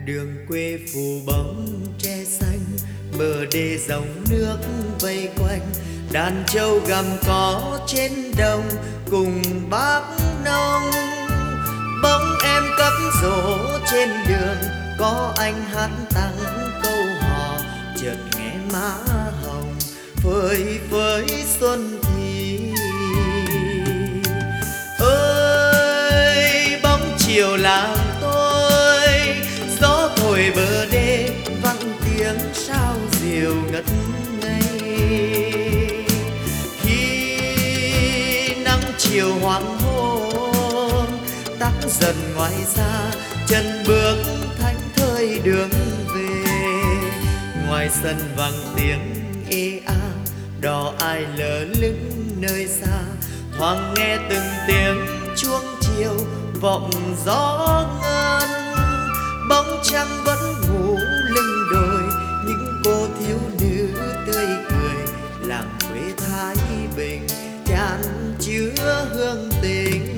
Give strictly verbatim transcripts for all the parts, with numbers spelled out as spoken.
Đường quê phủ bóng tre xanh, bờ đê dòng nước vây quanh, đàn trâu gầm có trên đồng cùng bác nông. Bỗng em cắm rổ trên đường, có anh hát tăng câu hò, chợt nghe má hồng phơi phới xuân thì. Ơi bóng chiều làng tôi, gió thổi bờ đê vang tiếng sao diều ngất ngây. Khi nắng chiều hoàng hôn tắt dần ngoài xa, chân bước thánh thơi đường về. Ngoài sân vang tiếng ê a, đò ai lờ lững nơi xa, thoáng nghe từng tiếng chuông chiều vọng gió ngân. Bóng trăng vẫn ngủ lưng đồi, những cô thiếu nữ tươi cười, làng quê Thái Bình tràn chứa hương tình.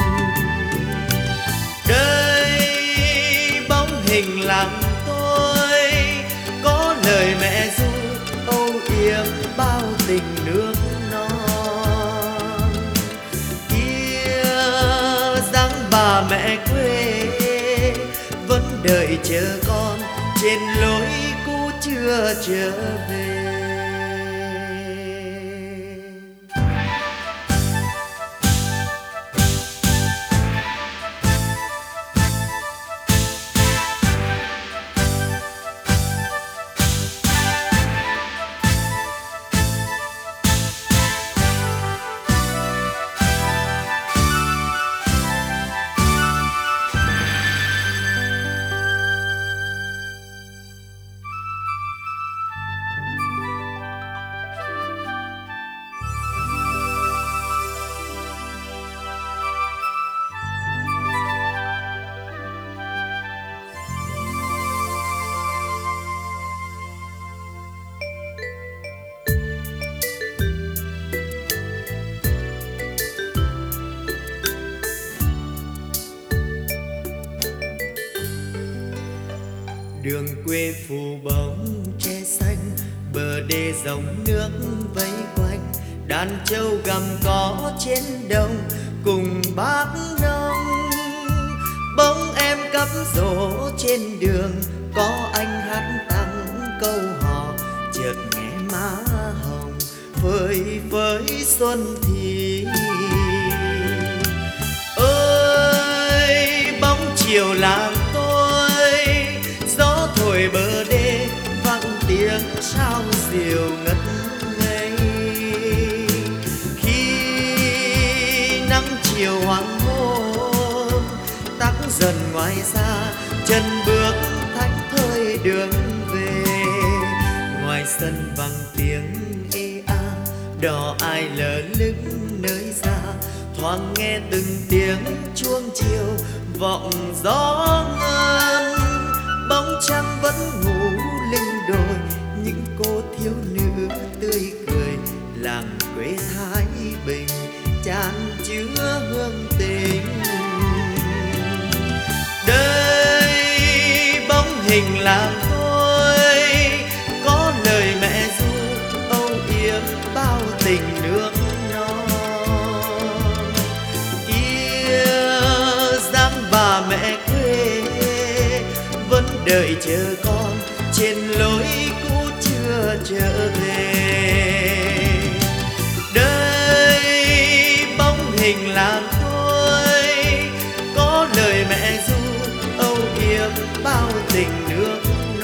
Đây bóng hình làng tôi, có lời mẹ ru âu yếm bao tình nước non. Kia dáng bà mẹ quê vẫn đợi chờ con trên lối cũ chưa trở về. Đường quê phủ bóng tre xanh, bờ đê dòng nước vây quanh, đàn trâu gầm có trên đồng cùng bác nông. Bỗng em cắm rổ trên đường, có anh hát tăng câu hò, chợt nghe má hồng phơi phới xuân thì. Ơi bóng chiều làng tôi, gió thổi bờ đê vang tiếng sao diều ngất ngây. Khi nắng chiều hoàng hôn tắt dần ngoài xa, chân bước thánh thơi đường về. Ngoài sân vang tiếng ê a, đò ai lờ lững nơi xa, thoáng nghe từng tiếng chuông chiều vọng gió ngân. Bóng trăng vẫn ngủ lưng đồi, những cô thiếu nữ tươi cười, làng quê Thái Bình tràn chứa hương tình. Đây bóng hình làng tôi, có lời mẹ ru âu yếm bao tình nước non. Kia dáng bà mẹ quê vẫn đợi chờ con trên lối cũ chưa trở về. Đây bóng hình làng tôi, có lời mẹ ru âu yếm bao tình nước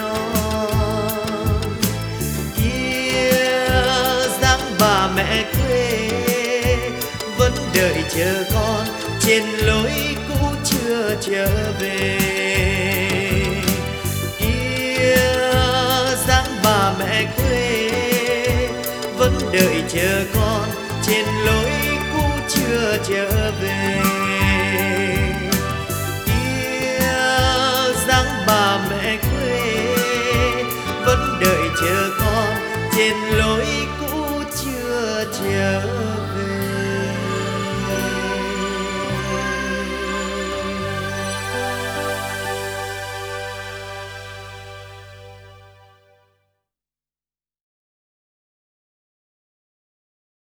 non. Kia dáng bà mẹ quê vẫn đợi chờ con trên lối cũ chưa trở về. Bà mẹ quê vẫn đợi chờ con trên lối cũ chưa trở về. Kia dáng bà mẹ quê vẫn đợi chờ con trên lối